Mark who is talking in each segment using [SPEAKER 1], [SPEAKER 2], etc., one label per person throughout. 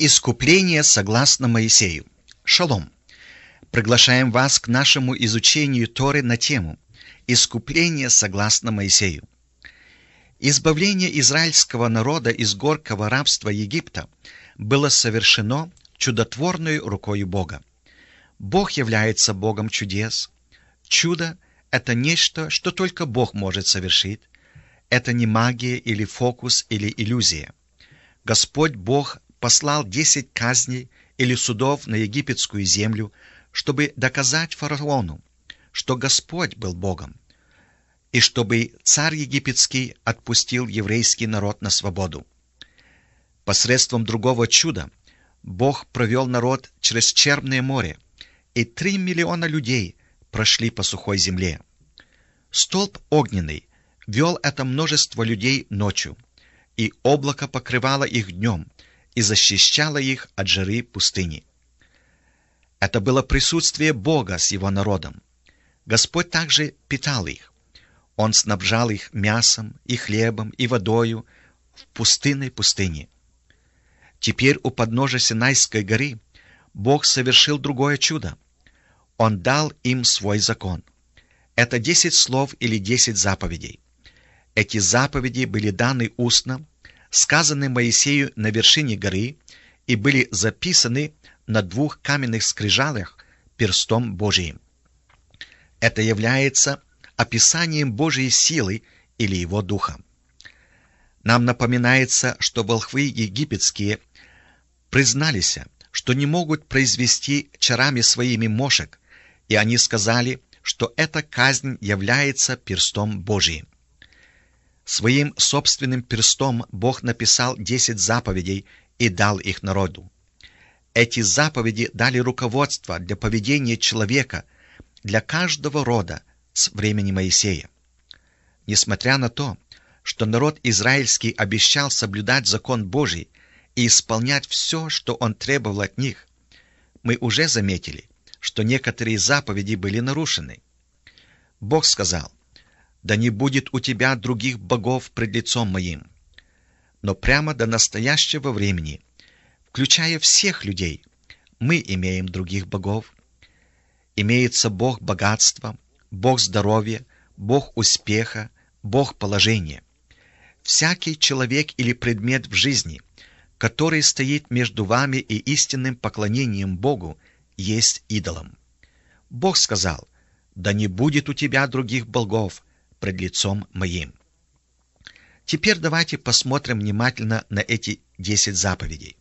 [SPEAKER 1] Искупление согласно Моисею. Шалом! Приглашаем вас к нашему изучению Торы на тему «Искупление согласно Моисею». Избавление израильского народа из горького рабства Египта было совершено чудотворной рукою Бога. Бог является Богом чудес. Чудо – это нечто, что только Бог может совершить. Это не магия или фокус или иллюзия. Господь Бог послал 10 казней или судов на египетскую землю, чтобы доказать фараону, что Господь был Богом, и чтобы царь египетский отпустил еврейский народ на свободу. Посредством другого чуда Бог провел народ через Черное море, и 3 миллиона людей прошли по сухой земле. Столб огненный вел это множество людей ночью, и облако покрывало их днем и защищало их от жары пустыни. Это было присутствие Бога с его народом. Господь также питал их. Он снабжал их мясом и хлебом и водою в пустынной пустыне. Теперь у подножия Синайской горы Бог совершил другое чудо. Он дал им свой закон. Это 10 слов или 10 заповедей. Эти заповеди были даны устно, сказаны Моисею на вершине горы и были записаны на 2 каменных скрижалях перстом Божиим. Это является описанием Божьей силы или Его Духа. Нам напоминается, что волхвы египетские признались, что не могут произвести чарами своими мошек, и они сказали, что эта казнь является перстом Божиим. Своим собственным перстом Бог написал 10 заповедей и дал их народу. Эти заповеди дали руководство для поведения человека для каждого рода с времени Моисея. Несмотря на то, что народ израильский обещал соблюдать закон Божий и исполнять все, что он требовал от них, мы уже заметили, что некоторые заповеди были нарушены. Бог сказал: «Да не будет у тебя других богов пред лицом моим». Но прямо до настоящего времени, включая всех людей, мы имеем других богов. Имеется Бог богатства, Бог здоровья, Бог успеха, Бог положения. Всякий человек или предмет в жизни, который стоит между вами и истинным поклонением Богу, есть идолом. Бог сказал: «Да не будет у тебя других богов пред лицом моим». Теперь давайте посмотрим внимательно на эти 10 заповедей.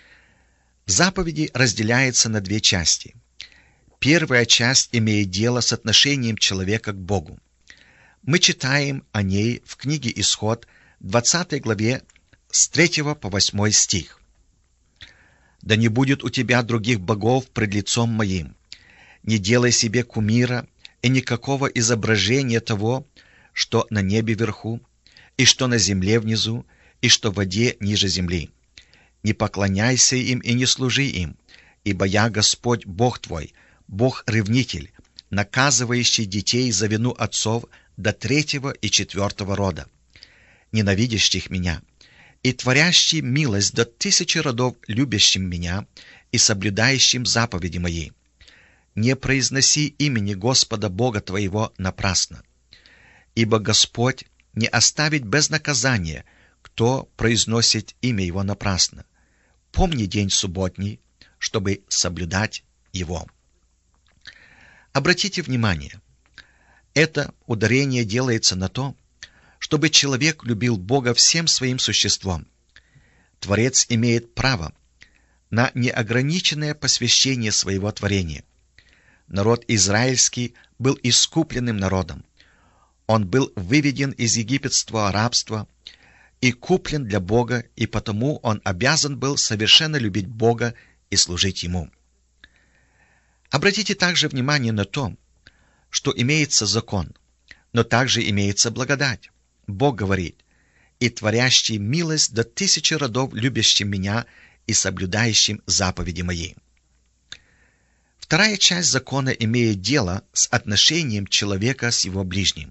[SPEAKER 1] Заповеди разделяются на 2 части. Первая часть имеет дело с отношением человека к Богу. Мы читаем о ней в книге Исход, 20 главе, с 3 по 8 стих. «Да не будет у тебя других богов пред лицом моим. Не делай себе кумира и никакого изображения того, что на небе вверху, и что на земле внизу, и что в воде ниже земли. Не поклоняйся им и не служи им, ибо я Господь Бог твой, Бог-ревнитель, наказывающий детей за вину отцов до 3-го и 4-го рода, ненавидящих меня, и творящий милость до 1000 родов, любящим меня и соблюдающим заповеди мои. Не произноси имени Господа Бога твоего напрасно. Ибо Господь не оставит без наказания, кто произносит имя Его напрасно. Помни день субботний, чтобы соблюдать его». Обратите внимание, это ударение делается на то, чтобы человек любил Бога всем своим существом. Творец имеет право на неограниченное посвящение своего творения. Народ израильский был искупленным народом. Он был выведен из египетского рабства и куплен для Бога, и потому он обязан был совершенно любить Бога и служить Ему. Обратите также внимание на то, что имеется закон, но также имеется благодать. Бог говорит: «И творящий милость до 1000 родов, любящим меня и соблюдающим заповеди мои». Вторая часть закона имеет дело с отношением человека с его ближним.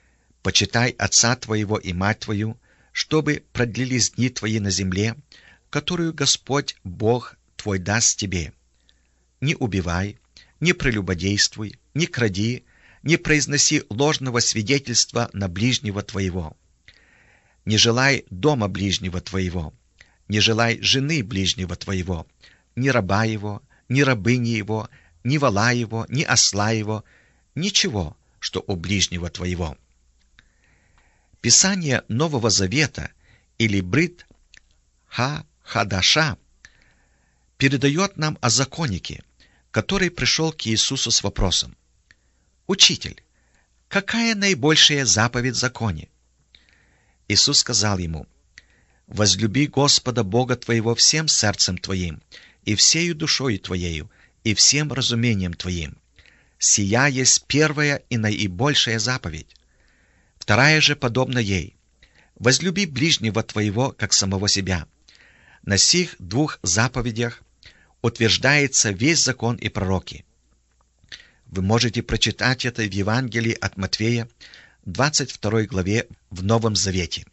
[SPEAKER 1] «Почитай отца твоего и мать твою, чтобы продлились дни твои на земле, которую Господь Бог твой даст тебе. Не убивай, не прелюбодействуй, не кради, не произноси ложного свидетельства на ближнего твоего. Не желай дома ближнего твоего, не желай жены ближнего твоего, ни раба его, ни рабыни его, ни вола его, ни осла его, ничего, что у ближнего твоего. Писание Нового Завета или Брит Хадаша передает нам о законнике, который пришел к Иисусу с вопросом: «Учитель, какая наибольшая заповедь в законе?» Иисус сказал ему: «Возлюби Господа Бога твоего всем сердцем твоим, и всею душою твоею, и всем разумением твоим. Сия есть первая и наибольшая заповедь. Вторая же подобна ей: возлюби ближнего твоего, как самого себя. На сих двух заповедях утверждается весь закон и пророки». Вы можете прочитать это в Евангелии от Матфея, 22 главе в Новом Завете.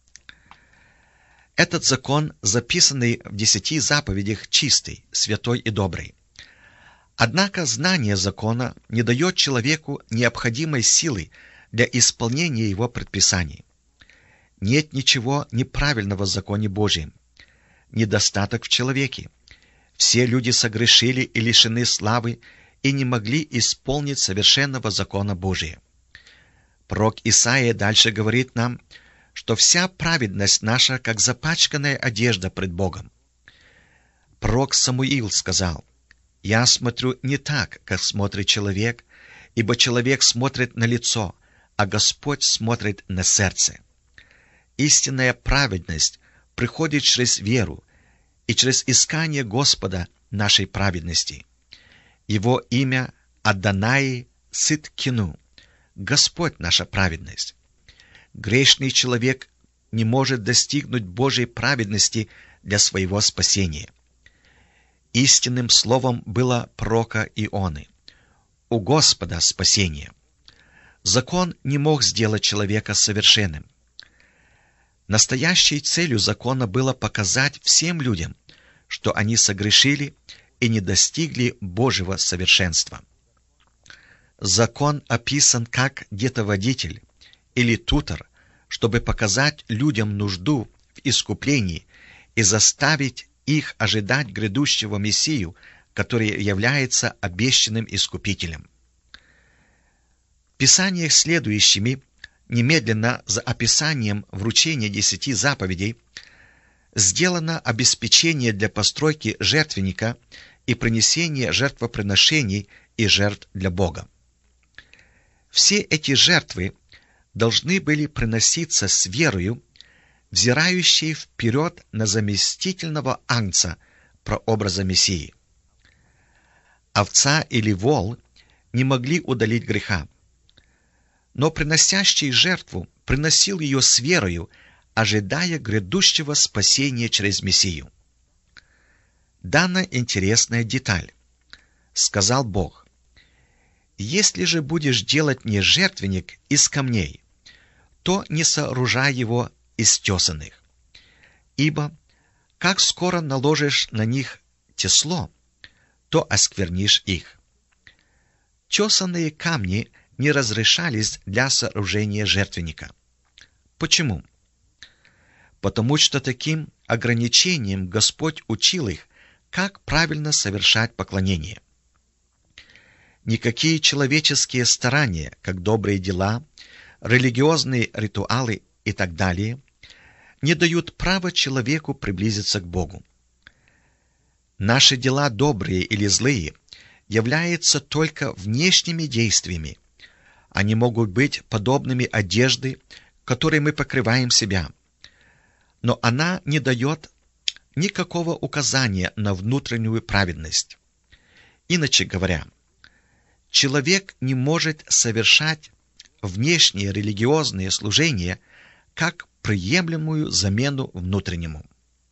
[SPEAKER 1] Этот закон, записанный в 10 заповедях, чистый, святой и добрый. Однако знание закона не дает человеку необходимой силы для исполнения его предписаний. Нет ничего неправильного в законе Божьем. Недостаток в человеке. Все люди согрешили и лишены славы, и не могли исполнить совершенного закона Божия. Пророк Исаия дальше говорит нам, что вся праведность наша, как запачканная одежда пред Богом. Пророк Самуил сказал: «Я смотрю не так, как смотрит человек, ибо человек смотрит на лицо, а Господь смотрит на сердце». Истинная праведность приходит через веру и через искание Господа нашей праведности. Его имя Адонай Циткину, Господь наша праведность. Грешный человек не может достигнуть Божьей праведности для своего спасения. Истинным словом было пророка Ионы: «У Господа спасение». Закон не мог сделать человека совершенным. Настоящей целью закона было показать всем людям, что они согрешили и не достигли Божьего совершенства. Закон описан как детоводитель или тутор, чтобы показать людям нужду в искуплении и заставить их ожидать грядущего Мессию, который является обещанным искупителем. В Писаниях следующими, немедленно за описанием вручения 10 заповедей, сделано обеспечение для постройки жертвенника и принесения жертвоприношений и жертв для Бога. Все эти жертвы должны были приноситься с верою, взирающей вперед на заместительного агнца, прообраза Мессии. Овца или вол не могли удалить греха, но приносящий жертву приносил ее с верою, ожидая грядущего спасения через Мессию. Дана интересная деталь. Сказал Бог: «Если же будешь делать мне жертвенник из камней, то не сооружай его из тесаных. Ибо как скоро наложишь на них тесло, то осквернишь их». Тесаные камни не разрешались для сооружения жертвенника. Почему? Потому что таким ограничением Господь учил их, как правильно совершать поклонение. Никакие человеческие старания, как добрые дела, религиозные ритуалы и так далее, не дают права человеку приблизиться к Богу. Наши дела, добрые или злые, являются только внешними действиями. Они могут быть подобными одежде, которой мы покрываем себя, но она не дает никакого указания на внутреннюю праведность. Иначе говоря, человек не может совершать внешние религиозные служения как приемлемую замену внутреннему.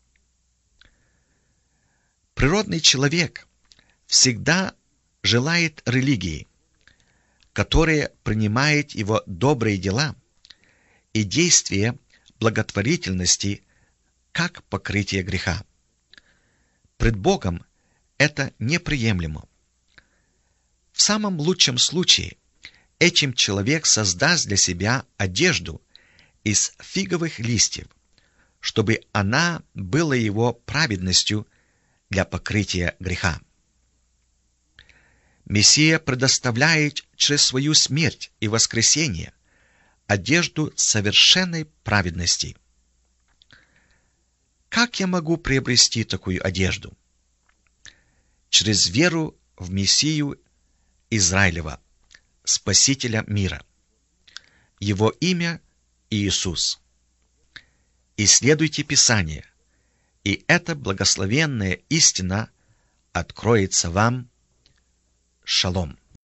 [SPEAKER 1] Природный человек всегда желает религии, которая принимает его добрые дела и действия благотворительности как покрытие греха. Пред Богом это неприемлемо. В самом лучшем случае этим человек создаст для себя одежду из фиговых листьев, чтобы она была его праведностью для покрытия греха. Мессия предоставляет через свою смерть и воскресение одежду совершенной праведности. Как я могу приобрести такую одежду? Через веру в Мессию Израилева, Спасителя мира. Его имя Иисус. Исследуйте Писание, и эта благословенная истина откроется вам. Шалом.